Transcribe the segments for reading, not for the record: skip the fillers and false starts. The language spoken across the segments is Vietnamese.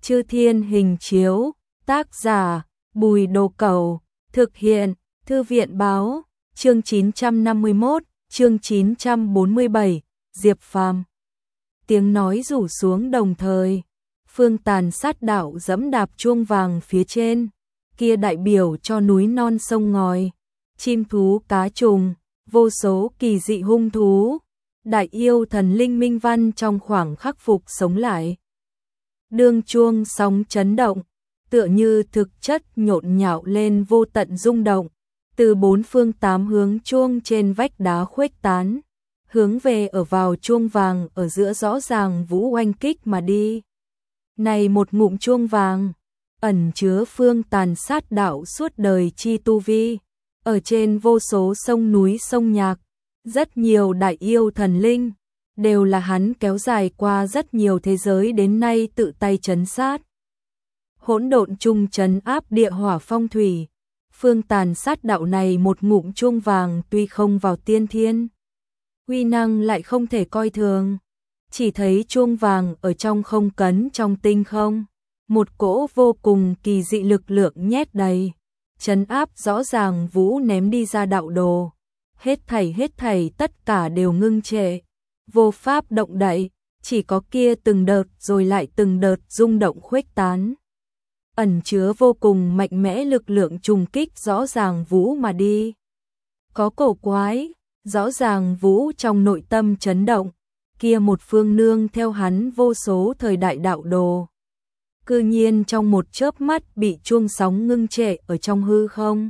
Chư Thiên Hình Chiếu, tác giả Bùi Đồ Cẩu, thực hiện Thư viện Báo, chương 951, chương 947, Diệp Phàm. Tiếng nói rủ xuống đồng thời, Phương Tàn sát đạo dẫm đạp chuông vàng phía trên, kia đại biểu cho núi non sông ngòi, chim thú cá trùng, vô số kỳ dị hung thú, đại yêu thần linh minh văn trong khoảng khắc phục sống lại. Đương chuông sóng chấn động, tựa như thực chất nhộn nhạo lên vô tận rung động, từ bốn phương tám hướng chuông trên vách đá khuếch tán, hướng về ở vào chuông vàng ở giữa rõ ràng vũ oanh kích mà đi. Này một ngụm chuông vàng, ẩn chứa Phương Tàn sát đạo suốt đời chi tu vi, ở trên vô số sông núi sông nhạc, rất nhiều đại yêu thần linh, đều là hắn kéo dài qua rất nhiều thế giới đến nay tự tay trấn sát. Hỗn độn chung trấn áp địa hỏa phong thủy, Phương Tàn sát đạo này một ngụm chuông vàng tuy không vào tiên thiên, uy năng lại không thể coi thường. Chỉ thấy chuông vàng ở trong không cấn trong tinh không, một cỗ vô cùng kỳ dị lực lượng nhét đầy, trấn áp rõ ràng vũ ném đi ra đạo đồ. Hết thảy tất cả đều ngưng trệ, vô pháp động đậy, chỉ có kia từng đợt rồi lại từng đợt rung động khuếch tán, ẩn chứa vô cùng mạnh mẽ lực lượng trùng kích rõ ràng vũ mà đi. Có cổ quái, rõ ràng vũ trong nội tâm chấn động, kia một phương nương theo hắn vô số thời đại đạo đồ, cư nhiên trong một chớp mắt bị chuông sóng ngưng trệ ở trong hư không.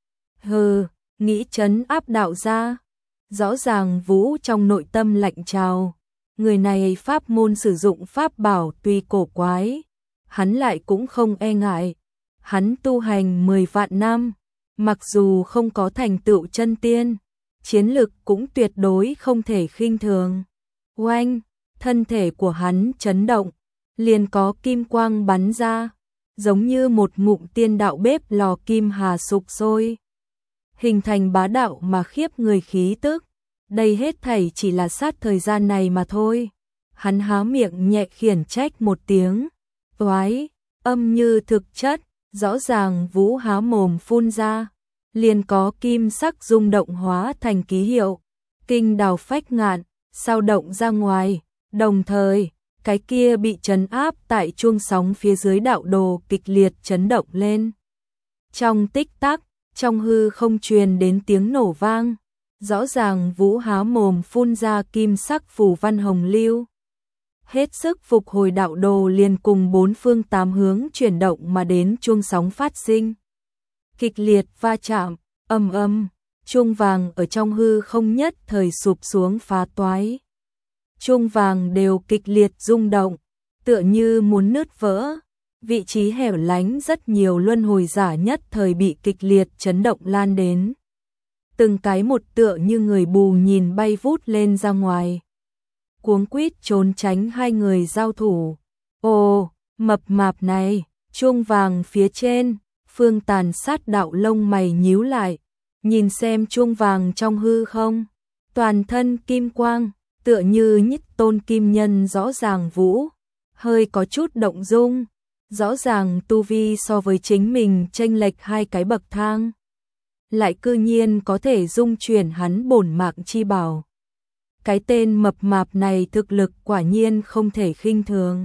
Hừ, nghĩ trấn áp đạo ra, rõ ràng vũ trong nội tâm lạnh trào, người này pháp môn sử dụng pháp bảo tuy cổ quái, hắn lại cũng không e ngại, hắn tu hành 10 vạn năm, mặc dù không có thành tựu chân tiên, chiến lực cũng tuyệt đối không thể khinh thường. Oanh, thân thể của hắn chấn động, liền có kim quang bắn ra, giống như một ngụm tiên đạo bếp lò kim hà sục sôi, hình thành bá đạo mà khiếp người khí tức. Đây hết thảy chỉ là sát thời gian này mà thôi. Hắn há miệng nhẹ khiển trách một tiếng, oái, âm như thực chất, rõ ràng vũ há mồm phun ra, liền có kim sắc rung động hóa thành ký hiệu, kinh đào phách ngạn, sao động ra ngoài, đồng thời, cái kia bị trấn áp tại chuông sóng phía dưới đạo đồ kịch liệt chấn động lên. Trong tích tắc, trong hư không truyền đến tiếng nổ vang, rõ ràng vũ há mồm phun ra kim sắc phù văn hồng lưu. Hết sức phục hồi đạo đồ liền cùng bốn phương tám hướng chuyển động mà đến chuông sóng phát sinh. Kịch liệt va chạm, ầm, chuông vàng ở trong hư không nhất thời sụp xuống phá toái. Chuông vàng đều kịch liệt rung động, tựa như muốn nứt vỡ. Vị trí hẻo lánh rất nhiều luân hồi giả nhất thời bị kịch liệt chấn động lan đến. Từng cái một tựa như người mù nhìn bay vút lên ra ngoài. Cuống quýt trốn tránh hai người giao thủ. Ồ, mập mạp này, chuông vàng phía trên, Phương Tàn sát đạo lông mày nhíu lại, nhìn xem chuông vàng trong hư không, toàn thân kim quang, tựa như nhất tôn kim nhân rõ ràng vũ, hơi có chút động dung, rõ ràng tu vi so với chính mình chênh lệch hai cái bậc thang, lại cư nhiên có thể dung chuyển hắn bổn mạng chi bảo. Cái tên mập mạp này thực lực quả nhiên không thể khinh thường.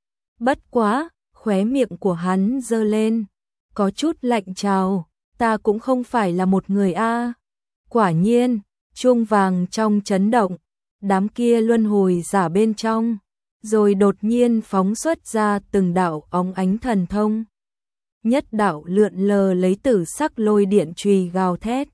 Bất quá, khóe miệng của hắn giơ lên, có chút lạnh trào, ta cũng không phải là một người a. Quả nhiên, chuông vàng trong chấn động, đám kia luân hồi giả bên trong, rồi đột nhiên phóng xuất ra từng đạo óng ánh thần thông. Nhất đạo lượn lờ lấy tử sắc lôi điện chùy gào thét,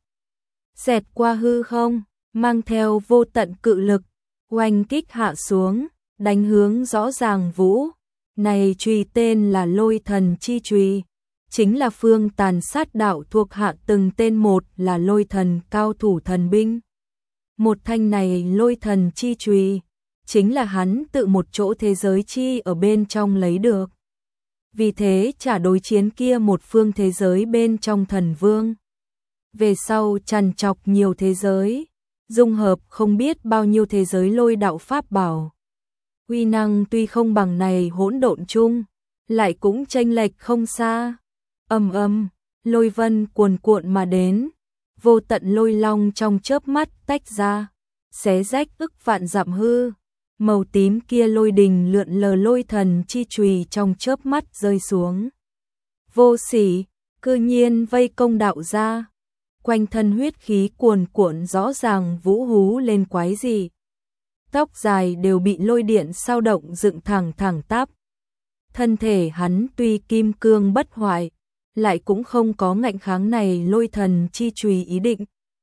xẹt qua hư không, mang theo vô tận cự lực, oanh kích hạ xuống, đánh hướng rõ ràng vũ. Này chùy tên là Lôi Thần chi chùy, chính là Phương Tàn sát đạo thuộc hạ từng tên một là lôi thần cao thủ thần binh. Một thanh này Lôi Thần chi chùy, chính là hắn tự một chỗ thế giới chi ở bên trong lấy được. Vì thế trả đối chiến kia một phương thế giới bên trong thần vương. Về sau trằn trọc nhiều thế giới, dung hợp không biết bao nhiêu thế giới lôi đạo pháp bảo. Uy năng tuy không bằng này hỗn độn chung, lại cũng chênh lệch không xa. Ầm ầm, lôi vân cuồn cuộn mà đến, vô tận lôi long trong chớp mắt tách ra, xé rách ức vạn dặm hư. Màu tím kia lôi đình lượn lờ lôi thần chi chùy trong chớp mắt rơi xuống. Vô sỉ, cư nhiên vây công đạo gia. Quanh thân huyết khí cuồn cuộn rõ ràng vũ hú lên quái gì. Tóc dài đều bị lôi điện sao động dựng thẳng thẳng tắp. Thân thể hắn tuy kim cương bất hoại, lại cũng không có ngạnh kháng này lôi thần chi chùy ý định.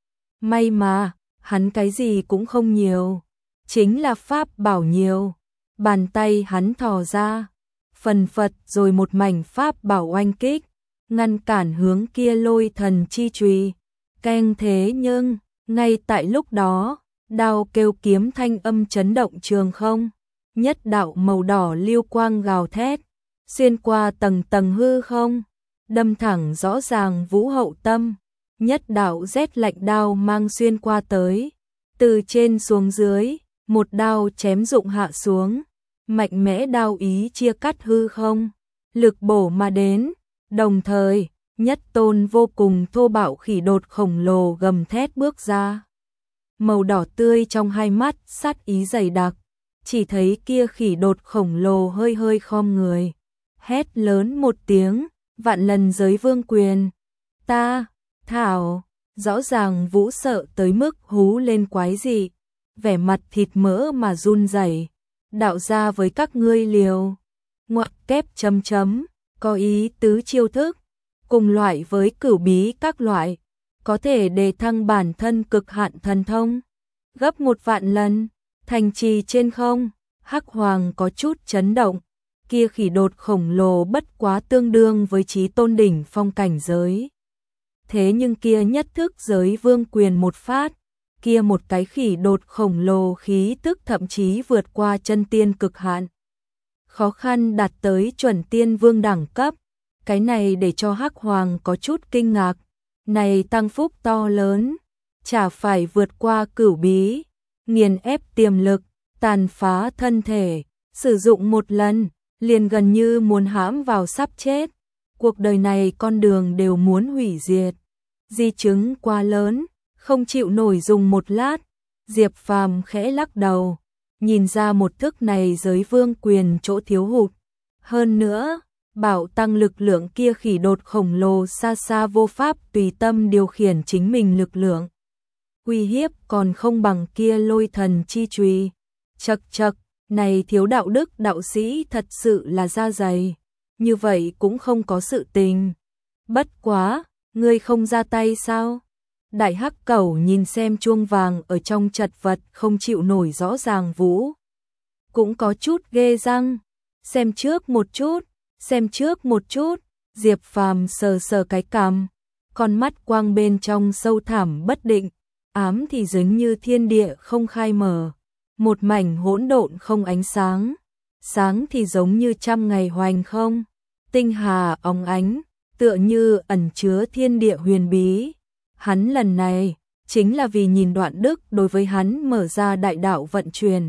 May mà, hắn cái gì cũng không nhiều, chính là pháp bảo nhiều. Bàn tay hắn thò ra, phần phật rồi một mảnh pháp bảo oanh kích, ngăn cản hướng kia lôi thần chi chùy. Keng thế nhưng, ngay tại lúc đó, đao kêu kiếm thanh âm chấn động trường không. Nhất đạo màu đỏ lưu quang gào thét, xuyên qua tầng tầng hư không, đâm thẳng rõ ràng vũ hậu tâm. Nhất đạo rét lạnh đao mang xuyên qua tới, từ trên xuống dưới, một đao chém rụng hạ xuống, mạnh mẽ đao ý chia cắt hư không, lực bổ mà đến, đồng thời, nhất tôn vô cùng thô bạo khỉ đột khổng lồ gầm thét bước ra. Màu đỏ tươi trong hai mắt sát ý dày đặc, chỉ thấy kia khỉ đột khổng lồ hơi hơi khom người, hét lớn một tiếng, vạn lần giới vương quyền. Ta, thảo, rõ ràng vũ sợ tới mức hú lên quái dị, vẻ mặt thịt mỡ mà run rẩy. Đạo gia với các ngươi liều, ngoặc kép chấm chấm, có ý tứ chiêu thức, cùng loại với cửu bí các loại, có thể đề thăng bản thân cực hạn thần thông, gấp 1.000.000 lần, thành trì trên không. Hắc Hoàng có chút chấn động, kia khỉ đột khổng lồ bất quá tương đương với chí tôn đỉnh phong cảnh giới. Thế nhưng kia nhất thức giới vương quyền một phát, kia một cái khỉ đột khổng lồ khí tức thậm chí vượt qua chân tiên cực hạn. Khó khăn đạt tới chuẩn tiên vương đẳng cấp, cái này để cho Hắc Hoàng có chút kinh ngạc, này tăng phúc to lớn, chả phải vượt qua cửu bí, nghiền ép tiềm lực, tàn phá thân thể, sử dụng một lần, liền gần như muốn hãm vào sắp chết, cuộc đời này con đường đều muốn hủy diệt. Di chứng quá lớn, không chịu nổi dùng một lát. Diệp Phàm khẽ lắc đầu, nhìn ra một thức này giới vương quyền chỗ thiếu hụt. Hơn nữa, bảo tăng lực lượng kia khỉ đột khổng lồ xa xa vô pháp tùy tâm điều khiển chính mình lực lượng. Uy hiếp còn không bằng kia lôi thần chi chùy. Chậc chậc, này thiếu đạo đức đạo sĩ thật sự là da dày. Như vậy cũng không có sự tình. Bất quá, ngươi không ra tay sao? Đại Hắc Cẩu nhìn xem chuông vàng ở trong chật vật không chịu nổi rõ ràng vũ. Cũng có chút ghê răng. Xem trước một chút, xem trước một chút. Diệp Phàm sờ sờ cái cằm, con mắt quang bên trong sâu thẳm bất định, ám thì dường như thiên địa không khai mở, một mảnh hỗn độn không ánh sáng, sáng thì giống như trăm ngày hoành không, tinh hà óng ánh, tựa như ẩn chứa thiên địa huyền bí. Hắn lần này chính là vì nhìn Đoạn Đức đối với hắn mở ra đại đạo vận chuyển,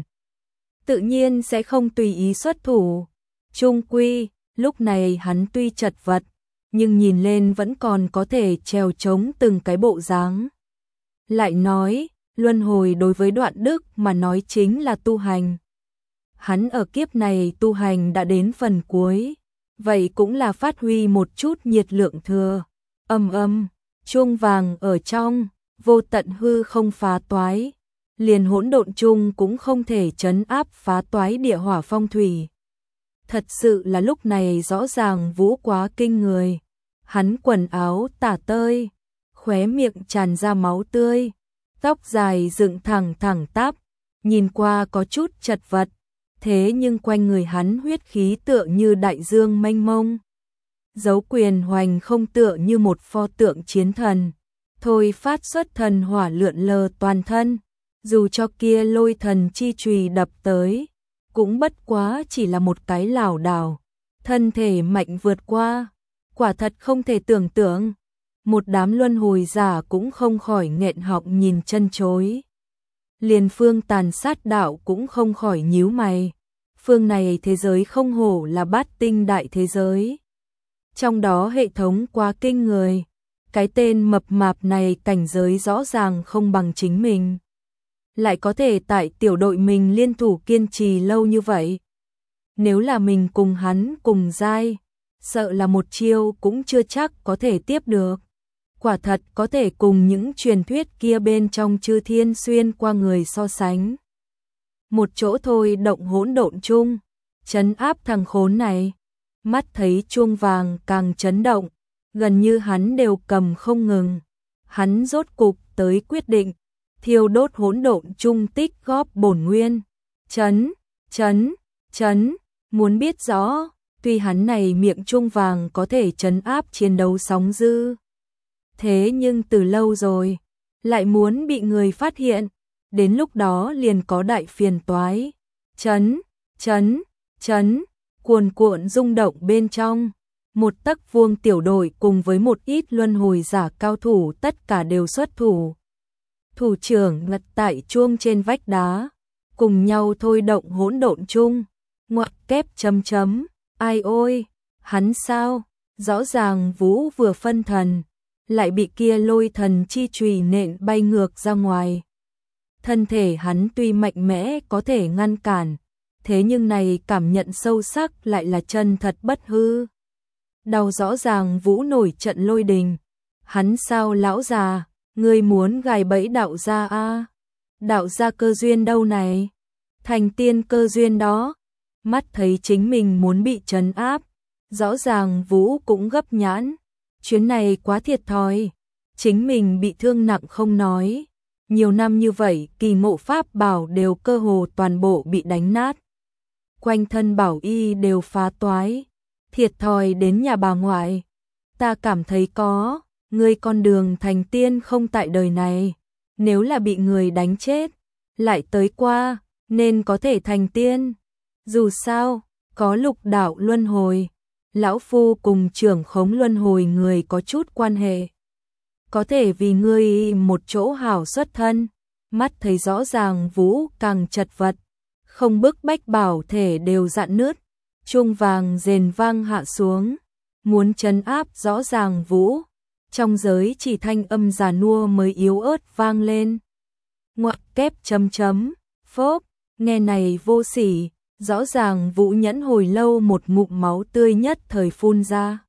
tự nhiên sẽ không tùy ý xuất thủ. Chung quy, lúc này hắn tuy chật vật, nhưng nhìn lên vẫn còn có thể trèo chống từng cái bộ dáng. Lại nói, luân hồi đối với Đoạn Đức mà nói chính là tu hành. Hắn ở kiếp này tu hành đã đến phần cuối, vậy cũng là phát huy một chút nhiệt lượng thừa. Âm âm, chuông vàng ở trong, vô tận hư không phá toái, liền hỗn độn chung cũng không thể trấn áp phá toái địa hỏa phong thủy. Thật sự là lúc này rõ ràng vũ quá kinh người. Hắn quần áo tả tơi, khóe miệng tràn ra máu tươi, tóc dài dựng thẳng thẳng tắp, nhìn qua có chút chật vật, thế nhưng quanh người hắn huyết khí tựa như đại dương mênh mông. Dấu quyền hoành không tựa như một pho tượng chiến thần, thôi phát xuất thần hỏa lượn lờ toàn thân, dù cho kia lôi thần chi chùy đập tới, cũng bất quá chỉ là một cái lảo đảo, thân thể mạnh vượt qua, quả thật không thể tưởng tượng. Một đám luân hồi giả cũng không khỏi nghẹn họng nhìn chân chối. Liền Phương Tàn Sát đạo cũng không khỏi nhíu mày. Phương này thế giới không hổ là bát tinh đại thế giới. Trong đó hệ thống quá kinh người. Cái tên mập mạp này cảnh giới rõ ràng không bằng chính mình. Lại có thể tại tiểu đội mình liên thủ kiên trì lâu như vậy. Nếu là mình cùng hắn cùng giai, sợ là một chiêu cũng chưa chắc có thể tiếp được. Quả thật có thể cùng những truyền thuyết kia bên trong chư thiên xuyên qua người so sánh. Một chỗ thôi động hỗn độn chung, trấn áp thằng khốn này. Mắt thấy chuông vàng càng chấn động, gần như hắn đều cầm không ngừng. Hắn rốt cục tới quyết định, thiêu đốt hỗn độn chung tích góp bổn nguyên. Chấn, muốn biết rõ, tuy hắn này miệng chuông vàng có thể trấn áp chiến đấu sóng dư. Thế nhưng từ lâu rồi, lại muốn bị người phát hiện, đến lúc đó liền có đại phiền toái. Chấn, cuồn cuộn rung động bên trong. Một tấc vuông tiểu đội cùng với một ít luân hồi giả cao thủ tất cả đều xuất thủ. Thủ trưởng ngật tại chuông trên vách đá, cùng nhau thôi động hỗn độn chung. Ngoặc kép chấm, ai ôi, hắn sao? Rõ ràng Vũ vừa phân thần, lại bị kia lôi thần chi chùy nện bay ngược ra ngoài. Thân thể hắn tuy mạnh mẽ có thể ngăn cản, thế nhưng này cảm nhận sâu sắc lại là chân thật bất hư. Đau rõ ràng Vũ nổi trận lôi đình. Hắn sao lão già, ngươi muốn gài bẫy đạo gia a? Đạo gia cơ duyên đâu này? Thành tiên cơ duyên đó. Mắt thấy chính mình muốn bị trấn áp, rõ ràng Vũ cũng gấp nhãn. Chuyến này quá thiệt thòi, chính mình bị thương nặng không nói. Nhiều năm như vậy kỳ ngộ pháp bảo đều cơ hồ toàn bộ bị đánh nát. Quanh thân bảo y đều phá toái. Thiệt thòi đến nhà bà ngoại. Ta cảm thấy có, ngươi con đường thành tiên không tại đời này. Nếu là bị người đánh chết, lại tới qua, nên có thể thành tiên. Dù sao, có lục đạo luân hồi. Lão Phu cùng trưởng khống luân hồi người có chút quan hệ. Có thể vì ngươi một chỗ hảo xuất thân. Mắt thấy rõ ràng Vũ càng chật vật. Không bức bách bảo thể đều dạn nứt. Chuông vàng rền vang hạ xuống, muốn trấn áp rõ ràng Vũ. Trong giới chỉ thanh âm già nua mới yếu ớt vang lên. Ngoặc kép chấm, phốp, nghe này vô sỉ, rõ ràng Vũ nhẫn hồi lâu một ngụm máu tươi nhất thời phun ra.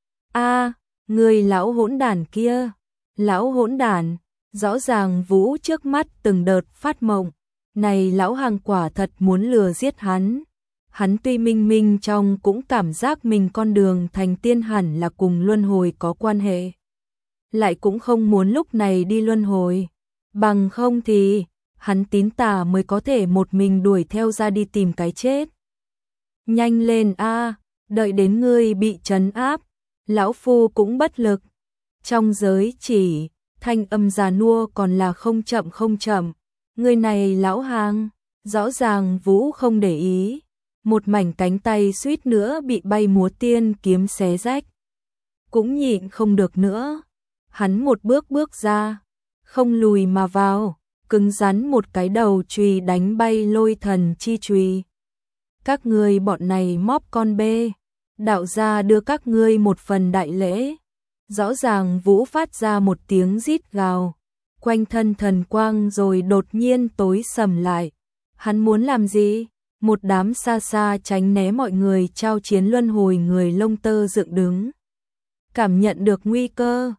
A, người lão hỗn đản kia, lão hỗn đản, rõ ràng Vũ trước mắt từng đợt phát mộng, này lão hàng quả thật muốn lừa giết hắn. Hắn tuy minh trong cũng cảm giác mình con đường thành tiên hẳn là cùng luân hồi có quan hệ. Lại cũng không muốn lúc này đi luân hồi. Bằng không thì, hắn tín tà mới có thể một mình đuổi theo ra đi tìm cái chết. Nhanh lên a, đợi đến ngươi bị trấn áp, lão Phu cũng bất lực. Trong giới chỉ, thanh âm già nua còn là không chậm. Người này lão hàng, rõ ràng Vũ không để ý. Một mảnh cánh tay suýt nữa bị bay múa tiên kiếm xé rách. Cũng nhịn không được nữa. Hắn một bước ra, không lùi mà vào, cứng rắn một cái đầu chùy đánh bay lôi thần chi chùy. Các ngươi bọn này móp con bê, đạo gia đưa các ngươi một phần đại lễ. Rõ ràng Vũ phát ra một tiếng rít gào, quanh thân thần quang rồi đột nhiên tối sầm lại. Hắn muốn làm gì? Một đám xa tránh né mọi người trao chiến luân hồi người lông tơ dựng đứng. Cảm nhận được nguy cơ.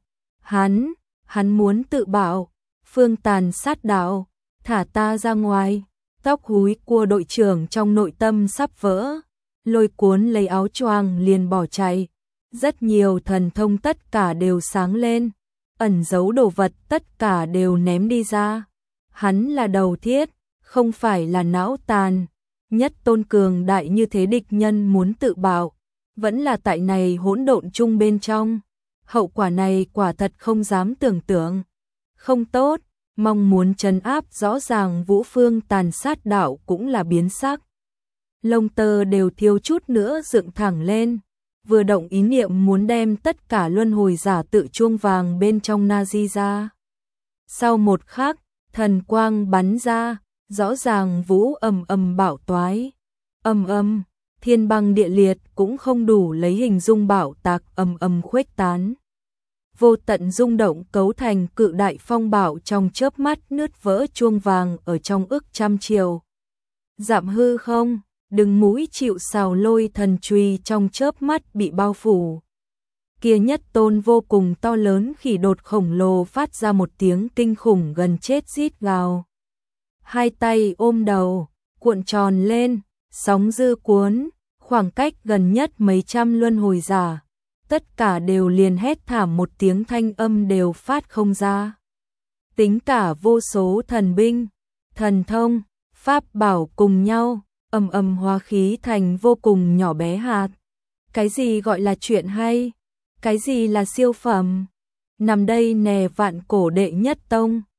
Hắn muốn tự bảo. Phương Tàn sát đạo. Thả ta ra ngoài. Tóc húi của đội trưởng trong nội tâm sắp vỡ. Lôi cuốn lấy áo choàng liền bỏ chạy. Rất nhiều thần thông tất cả đều sáng lên. Ẩn giấu đồ vật tất cả đều ném đi ra. Hắn là đầu thiết, không phải là não tàn. Nhất tôn cường đại như thế địch nhân muốn tự bạo, vẫn là tại này hỗn độn chung bên trong. Hậu quả này quả thật không dám tưởng tượng. Không tốt, mong muốn trấn áp rõ ràng Vũ Phương Tàn sát đạo cũng là biến sắc. Lông tơ đều thiếu chút nữa dựng thẳng lên, vừa động ý niệm muốn đem tất cả luân hồi giả tự chuông vàng bên trong Nazi ra. Sau một khắc, thần quang bắn ra. Rõ ràng Vũ ầm ầm bạo toái, Ầm ầm, thiên băng địa liệt cũng không đủ lấy hình dung bạo tạc ầm ầm khuếch tán. Vô tận rung động cấu thành cự đại phong bạo trong chớp mắt nứt vỡ chuông vàng ở trong ức trăm triệu. Dạm hư không, đừng mũi chịu sào lôi thần chùy trong chớp mắt bị bao phủ. Kia nhất tôn vô cùng to lớn khỉ đột khổng lồ phát ra một tiếng kinh khủng gần chết rít gào. Hai tay ôm đầu, cuộn tròn lên, sóng dư cuốn, khoảng cách gần nhất mấy trăm luân hồi giả. Tất cả đều liền hét thảm một tiếng thanh âm đều phát không ra. Tính cả vô số thần binh, thần thông, pháp bảo cùng nhau, ầm ầm hóa khí thành vô cùng nhỏ bé hạt. Cái gì gọi là chuyện hay? Cái gì là siêu phẩm? Nằm đây nè vạn cổ đệ nhất tông,